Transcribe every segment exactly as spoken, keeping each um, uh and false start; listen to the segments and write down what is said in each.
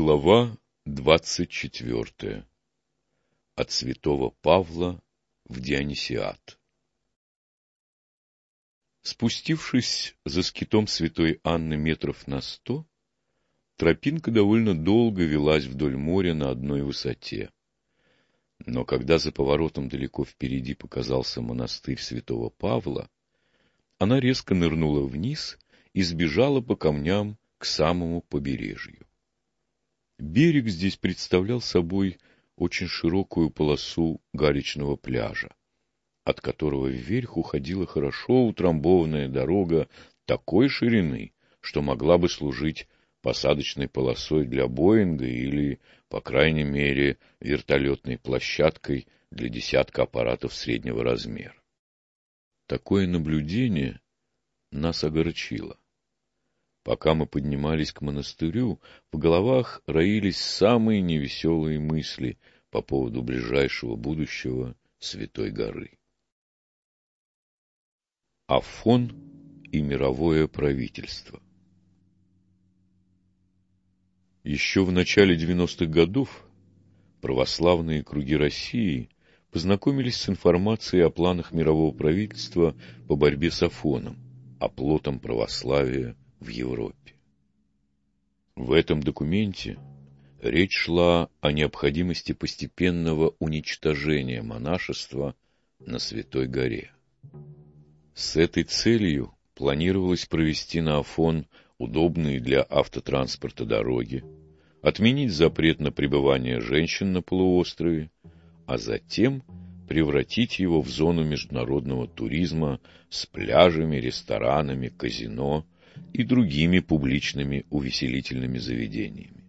Глава двадцать четвертая. От святого Павла в Дионисиат. Спустившись за скитом святой Анны метров на сто, тропинка довольно долго велась вдоль моря на одной высоте. Но когда за поворотом далеко впереди показался монастырь святого Павла, она резко нырнула вниз и сбежала по камням к самому побережью. Берег здесь представлял собой очень широкую полосу галечного пляжа, от которого вверх уходила хорошо утрамбованная дорога такой ширины, что могла бы служить посадочной полосой для Боинга или, по крайней мере, вертолетной площадкой для десятка аппаратов среднего размера. Такое наблюдение нас огорчило. Пока мы поднимались к монастырю, в головах роились самые невеселые мысли по поводу ближайшего будущего Святой горы. Афон и мировое правительство. Еще в начале девяностых годов православные круги России познакомились с информацией о планах мирового правительства по борьбе с Афоном, оплотом православия в Европе. В этом документе речь шла о необходимости постепенного уничтожения монашества на Святой горе. С этой целью планировалось провести на Афон удобные для автотранспорта дороги, отменить запрет на пребывание женщин на полуострове, а затем превратить его в зону международного туризма с пляжами, ресторанами, казино и другими публичными увеселительными заведениями.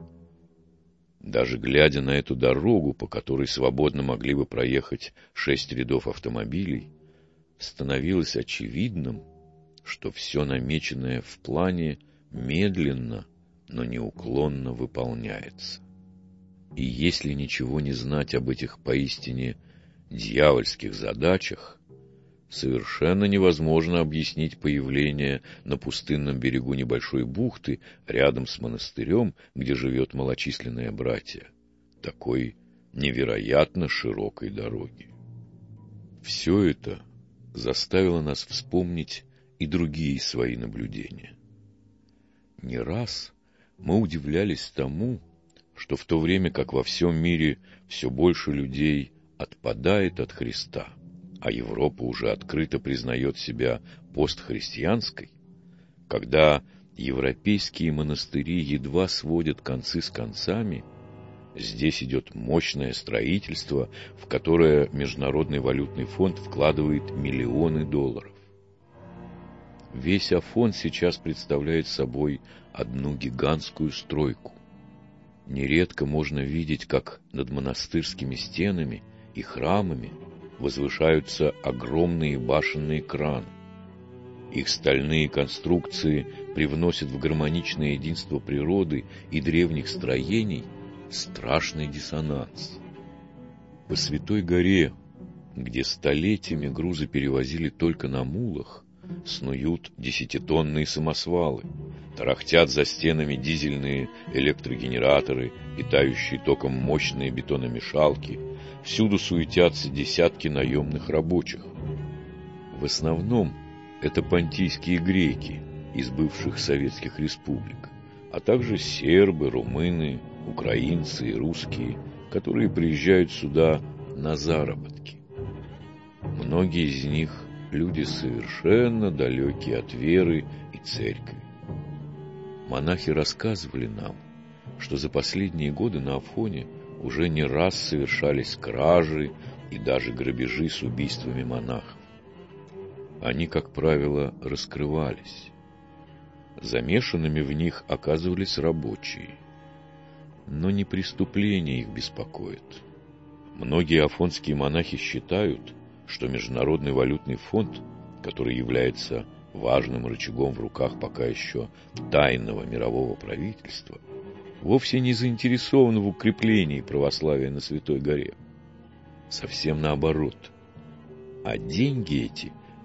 Даже глядя на эту дорогу, по которой свободно могли бы проехать шесть рядов автомобилей, становилось очевидным, что все намеченное в плане медленно, но неуклонно выполняется. И если ничего не знать об этих поистине дьявольских задачах, совершенно невозможно объяснить появление на пустынном берегу небольшой бухты рядом с монастырем, где живет малочисленное братья, такой невероятно широкой дороги. Все это заставило нас вспомнить и другие свои наблюдения. Не раз мы удивлялись тому, что в то время как во всем мире все больше людей отпадает от Христа, а Европа уже открыто признает себя постхристианской, когда европейские монастыри едва сводят концы с концами, здесь идет мощное строительство, в которое Международный валютный фонд вкладывает миллионы долларов. Весь Афон сейчас представляет собой одну гигантскую стройку. Нередко можно видеть, как над монастырскими стенами и храмами возвышаются огромные башенные краны. Их стальные конструкции привносят в гармоничное единство природы и древних строений страшный диссонанс. По Святой горе, где столетиями грузы перевозили только на мулах, снуют десятитонные самосвалы, тарахтят за стенами дизельные электрогенераторы, питающие током мощные бетономешалки, всюду суетятся десятки наемных рабочих. В основном это понтийские греки из бывших советских республик, а также сербы, румыны, украинцы и русские, которые приезжают сюда на заработки. Многие из них люди совершенно далекие от веры и церкви. Монахи рассказывали нам, что за последние годы на Афоне уже не раз совершались кражи и даже грабежи с убийствами монахов. Они, как правило, раскрывались. Замешанными в них оказывались рабочие. Но не преступления их беспокоят. Многие афонские монахи считают, что Международный валютный фонд, который является важным рычагом в руках пока еще тайного мирового правительства, вовсе не заинтересован в укреплении православия на Святой горе. Совсем наоборот. А деньги эти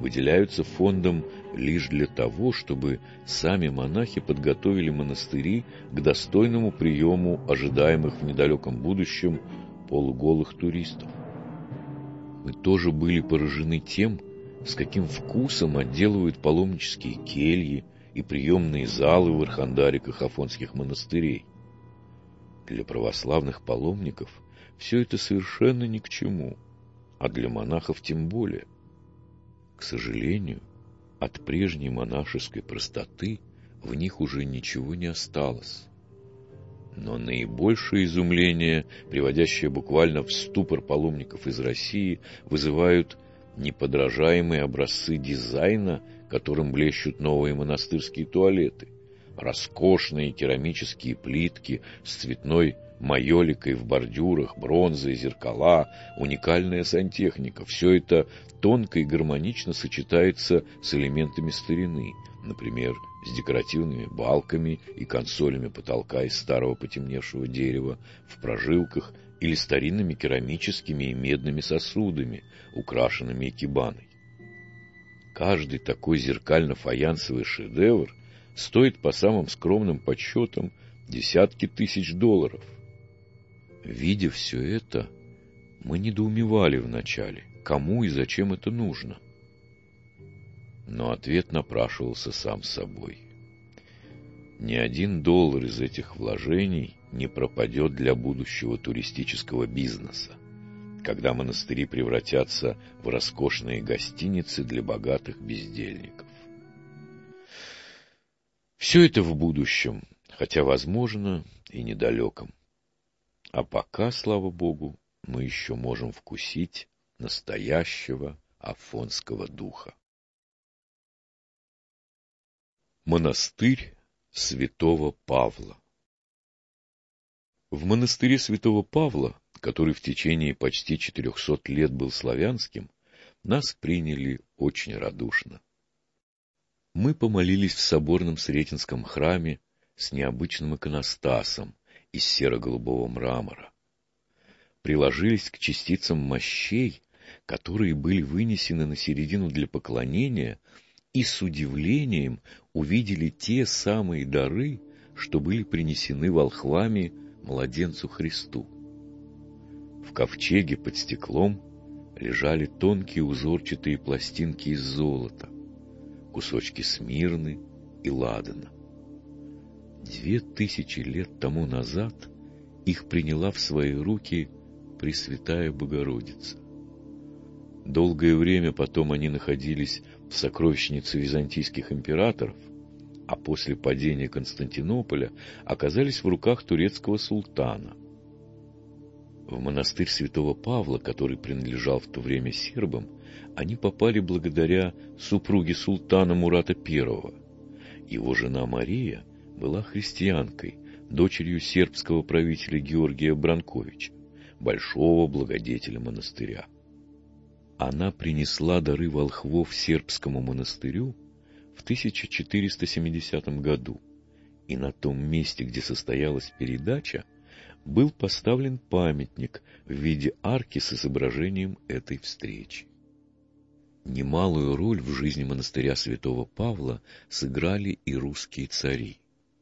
выделяются фондом лишь для того, чтобы сами монахи подготовили монастыри к достойному приему ожидаемых в недалеком будущем полуголых туристов. Мы тоже были поражены тем, с каким вкусом отделывают паломнические кельи и приемные залы в архандариках афонских монастырей. Для православных паломников все это совершенно ни к чему, а для монахов тем более. К сожалению, от прежней монашеской простоты в них уже ничего не осталось. Но наибольшее изумление, приводящее буквально в ступор паломников из России, вызывают неподражаемые образцы дизайна, которым блещут новые монастырские туалеты, роскошные керамические плитки с цветной майоликой в бордюрах, бронзой, зеркала, уникальная сантехника. Все это тонко и гармонично сочетается с элементами старины, например, с декоративными балками и консолями потолка из старого потемневшего дерева в прожилках или старинными керамическими и медными сосудами, украшенными экибаной. Каждый такой зеркально-фаянсовый шедевр стоит по самым скромным подсчетам десятки тысяч долларов. Видя все это, мы недоумевали вначале, кому и зачем это нужно. Но ответ напрашивался сам собой. Ни один доллар из этих вложений не пропадет для будущего туристического бизнеса, когда монастыри превратятся в роскошные гостиницы для богатых бездельников. Все это в будущем, хотя, возможно, и недалеком. А пока, слава Богу, мы еще можем вкусить настоящего афонского духа. Монастырь святого Павла. В монастыре святого Павла, который в течение почти четырехсот лет был славянским, нас приняли очень радушно. Мы помолились в соборном Сретенском храме с необычным иконостасом из серо-голубого мрамора. Приложились к частицам мощей, которые были вынесены на середину для поклонения, и с удивлением увидели те самые дары, что были принесены волхвами младенцу Христу. В ковчеге под стеклом лежали тонкие узорчатые пластинки из золота, кусочки смирны и ладана. Две тысячи лет тому назад их приняла в свои руки Пресвятая Богородица. Долгое время потом они находились в сокровищнице византийских императоров, а после падения Константинополя оказались в руках турецкого султана. В монастырь святого Павла, который принадлежал в то время сербам, они попали благодаря супруге султана Мурата Первого. Его жена Мария была христианкой, дочерью сербского правителя Георгия Бранковича, большого благодетеля монастыря. Она принесла дары волхвов сербскому монастырю в тысяча четыреста семидесятом году, и на том месте, где состоялась передача, был поставлен памятник в виде арки с изображением этой встречи. Немалую роль в жизни монастыря святого Павла сыграли и русские цари.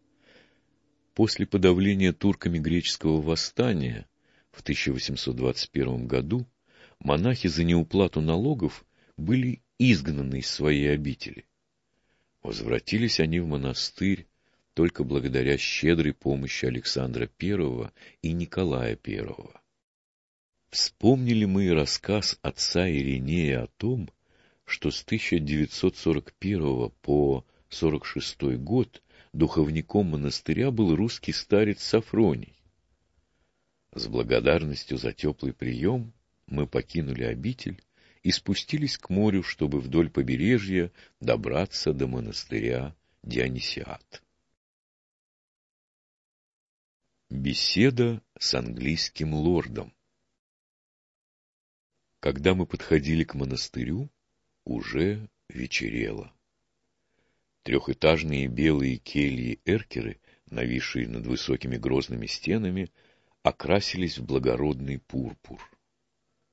После подавления турками греческого восстания в тысяча восемьсот двадцать первом году монахи за неуплату налогов были изгнаны из своей обители. Возвратились они в монастырь только благодаря щедрой помощи Александра Первого и Николая Первого. Вспомнили мы и рассказ отца Иринея о том, что с тысяча девятьсот сорок первого по сорок шестой год духовником монастыря был русский старец Сафроний. С благодарностью за теплый прием мы покинули обитель и спустились к морю, чтобы вдоль побережья добраться до монастыря Дионисиат. Беседа с английским лордом. Когда мы подходили к монастырю, уже вечерело. Трехэтажные белые кельи-эркеры, нависшие над высокими грозными стенами, окрасились в благородный пурпур.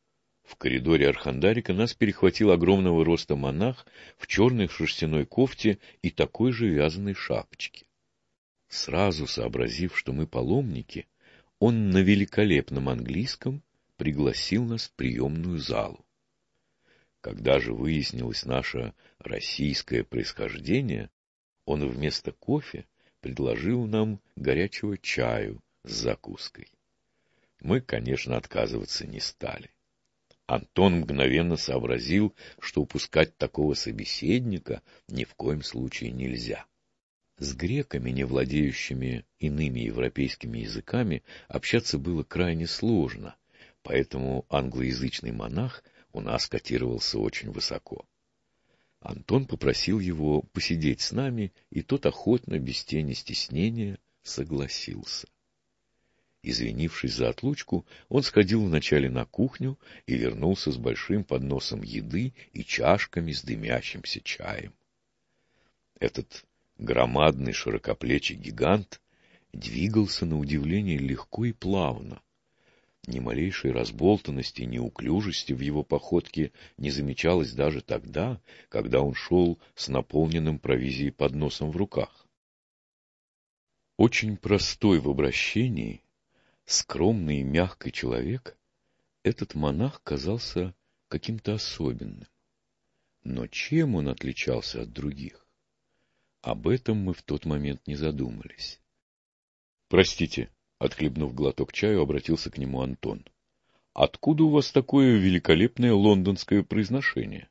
В коридоре Архандарика нас перехватил огромного роста монах в черной шерстяной кофте и такой же вязаной шапочке. Сразу сообразив, что мы паломники, он на великолепном английском пригласил нас в приемную залу. Когда же выяснилось наше российское происхождение, он вместо кофе предложил нам горячего чаю с закуской. Мы, конечно, отказываться не стали. Антон мгновенно сообразил, что упускать такого собеседника ни в коем случае нельзя. С греками, не владеющими иными европейскими языками, общаться было крайне сложно, поэтому англоязычный монах у нас котировался очень высоко. Антон попросил его посидеть с нами, и тот охотно, без тени стеснения, согласился. Извинившись за отлучку, он сходил вначале на кухню и вернулся с большим подносом еды и чашками с дымящимся чаем. Этот громадный широкоплечий гигант двигался на удивление легко и плавно. Ни малейшей разболтанности и неуклюжести в его походке не замечалось даже тогда, когда он шел с наполненным провизией подносом в руках. Очень простой в обращении, скромный и мягкий человек, этот монах казался каким-то особенным. Но чем он отличался от других? Об этом мы в тот момент не задумались. «Простите», — отхлебнув глоток чаю, обратился к нему Антон. «Откуда у вас такое великолепное лондонское произношение?»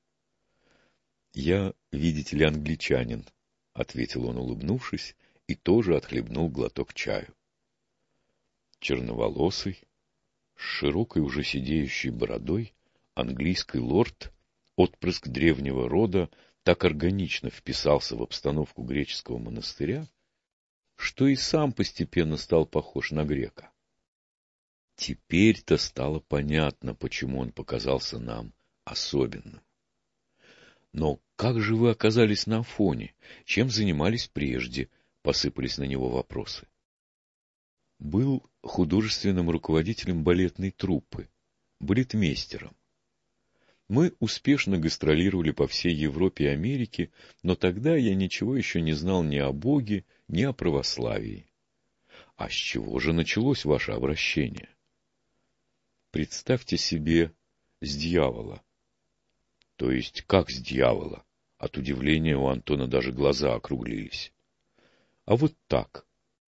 «Я, видите ли, англичанин», — ответил он, улыбнувшись, и тоже отхлебнул глоток чаю. Черноволосый, с широкой уже сидеющей бородой, английский лорд, отпрыск древнего рода, так органично вписался в обстановку греческого монастыря, что и сам постепенно стал похож на грека. Теперь-то стало понятно, почему он показался нам особенным. «Но как же вы оказались на Афоне? Чем занимались прежде?» — посыпались на него вопросы. Был художественным руководителем балетной труппы, балетмейстером. Мы успешно гастролировали по всей Европе и Америке, но тогда я ничего еще не знал ни о Боге, ни о православии. А с чего же началось ваше обращение? Представьте себе, с дьявола. То есть, как с дьявола? От удивления у Антона даже глаза округлились. А вот так.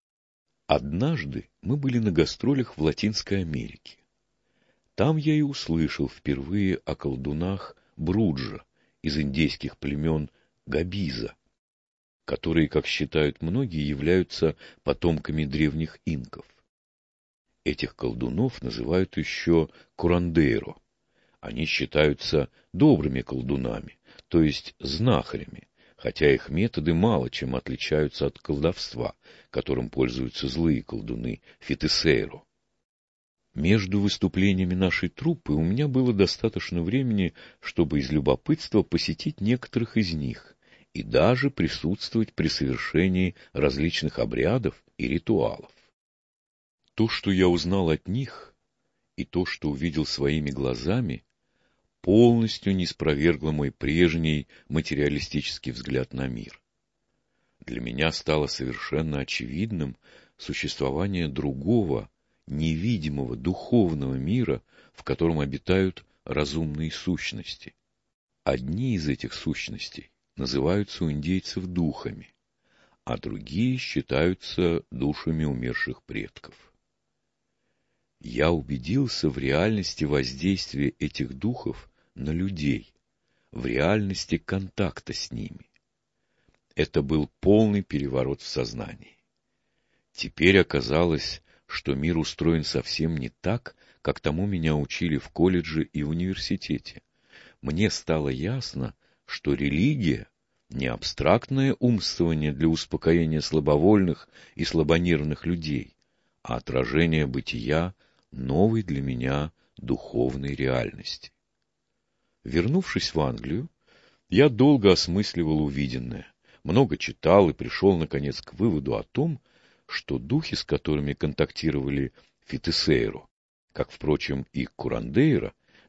Однажды мы были на гастролях в Латинской Америке. Там я и услышал впервые о колдунах Бруджа из индейских племен Габиза, которые, как считают многие, являются потомками древних инков. Этих колдунов называют еще курандейро. Они считаются добрыми колдунами, то есть знахарями, хотя их методы мало чем отличаются от колдовства, которым пользуются злые колдуны фетисейро. Между выступлениями нашей труппы у меня было достаточно времени, чтобы из любопытства посетить некоторых из них и даже присутствовать при совершении различных обрядов и ритуалов. То, что я узнал от них, и то, что увидел своими глазами, полностью не спровергло мой прежний материалистический взгляд на мир. Для меня стало совершенно очевидным существование другого, невидимого духовного мира, в котором обитают разумные сущности. Одни из этих сущностей называются у индейцев духами, а другие считаются душами умерших предков. Я убедился в реальности воздействия этих духов на людей, в реальности контакта с ними. Это был полный переворот в сознании. Теперь оказалось, что мир устроен совсем не так, как тому меня учили в колледже и в университете. Мне стало ясно, что религия — не абстрактное умствование для успокоения слабовольных и слабонервных людей, а отражение бытия новой для меня духовной реальности. Вернувшись в Англию, я долго осмысливал увиденное, много читал и пришел, наконец, к выводу о том, что духи, с которыми контактировали фетисейро, как, впрочем, и курандейро,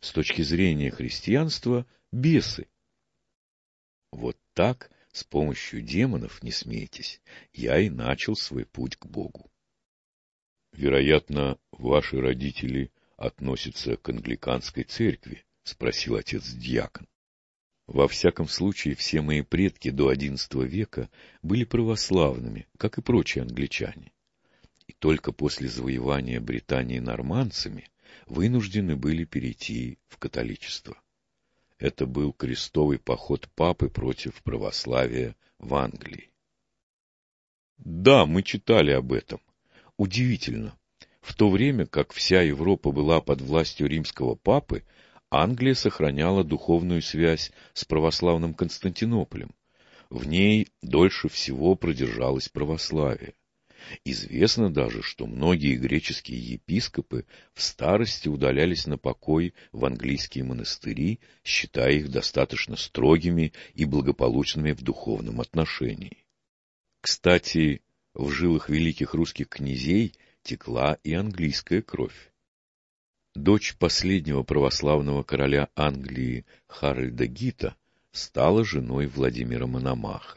с точки зрения христианства, бесы. Вот так, с помощью демонов, не смейтесь, я и начал свой путь к Богу. Вероятно, ваши родители относятся к англиканской церкви, спросил отец-диакон. Во всяком случае, все мои предки до одиннадцатого века были православными, как и прочие англичане. И только после завоевания Британии нормандцами вынуждены были перейти в католичество. Это был крестовый поход папы против православия в Англии. Да, мы читали об этом. Удивительно. В то время, как вся Европа была под властью римского папы, Англия сохраняла духовную связь с православным Константинополем. В ней дольше всего продержалось православие. Известно даже, что многие греческие епископы в старости удалялись на покой в английские монастыри, считая их достаточно строгими и благополучными в духовном отношении. Кстати, в жилах великих русских князей текла и английская кровь. Дочь последнего православного короля Англии Харальда Гита стала женой Владимира Мономаха.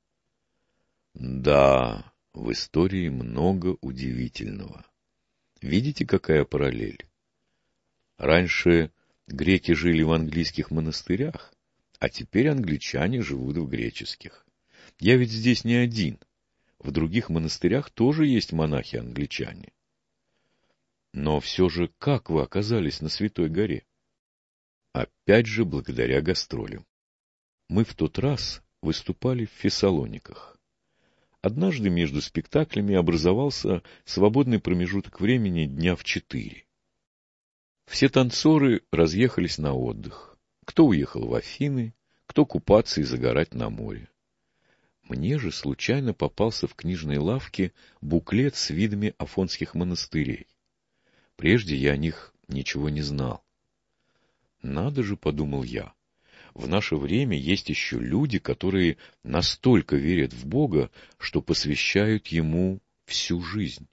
Да, в истории много удивительного. Видите, какая параллель? Раньше греки жили в английских монастырях, а теперь англичане живут в греческих. Я ведь здесь не один. В других монастырях тоже есть монахи-англичане. Но все же, как вы оказались на Святой горе? Опять же, благодаря гастролям. Мы в тот раз выступали в Фессалониках. Однажды между спектаклями образовался свободный промежуток времени дня в четыре. Все танцоры разъехались на отдых. Кто уехал в Афины, кто купаться и загорать на море. Мне же случайно попался в книжной лавке буклет с видами афонских монастырей. Прежде я о них ничего не знал. Надо же, подумал я, в наше время есть еще люди, которые настолько верят в Бога, что посвящают Ему всю жизнь.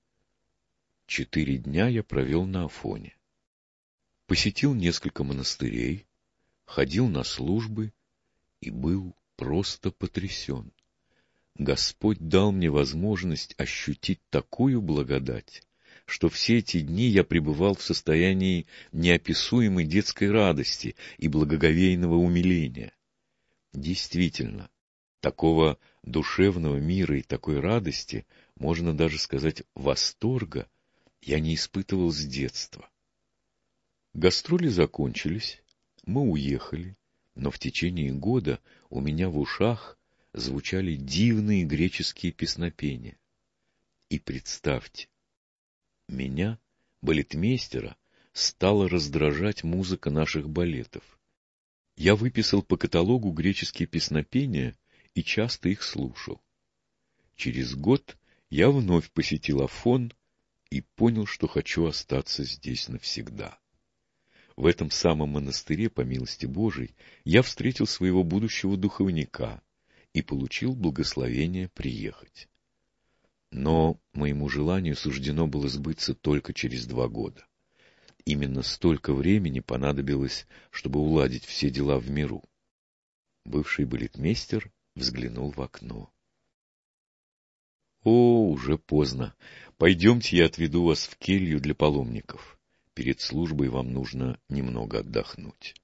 Четыре дня я провел на Афоне. Посетил несколько монастырей, ходил на службы и был просто потрясен. Господь дал мне возможность ощутить такую благодать, что все эти дни я пребывал в состоянии неописуемой детской радости и благоговейного умиления. Действительно, такого душевного мира и такой радости, можно даже сказать, восторга, я не испытывал с детства. Гастроли закончились, мы уехали, но в течение года у меня в ушах звучали дивные греческие песнопения. И представьте, меня, балетмейстера, стала раздражать музыка наших балетов. Я выписал по каталогу греческие песнопения и часто их слушал. Через год я вновь посетил Афон и понял, что хочу остаться здесь навсегда. В этом самом монастыре, по милости Божией, я встретил своего будущего духовника и получил благословение приехать. Но моему желанию суждено было сбыться только через два года. Именно столько времени понадобилось, чтобы уладить все дела в миру. Бывший балетмейстер взглянул в окно. — О, уже поздно. Пойдемте, я отведу вас в келью для паломников. Перед службой вам нужно немного отдохнуть.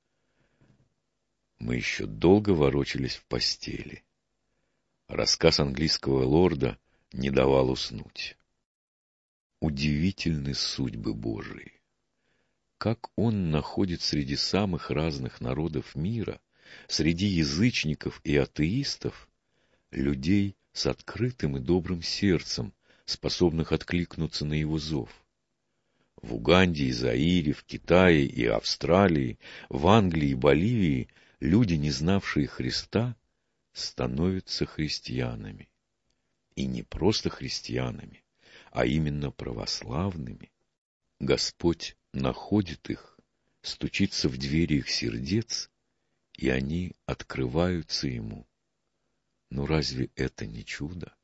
Мы еще долго ворочались в постели. Рассказ английского лорда не давал уснуть. Удивительны судьбы Божии. Как Он находит среди самых разных народов мира, среди язычников и атеистов, людей с открытым и добрым сердцем, способных откликнуться на Его зов. В Уганде и Заире, в Китае и Австралии, в Англии и Боливии люди, не знавшие Христа, становятся христианами. И не просто христианами, а именно православными. Господь находит их, стучится в двери их сердец, и они открываются Ему. Но разве это не чудо?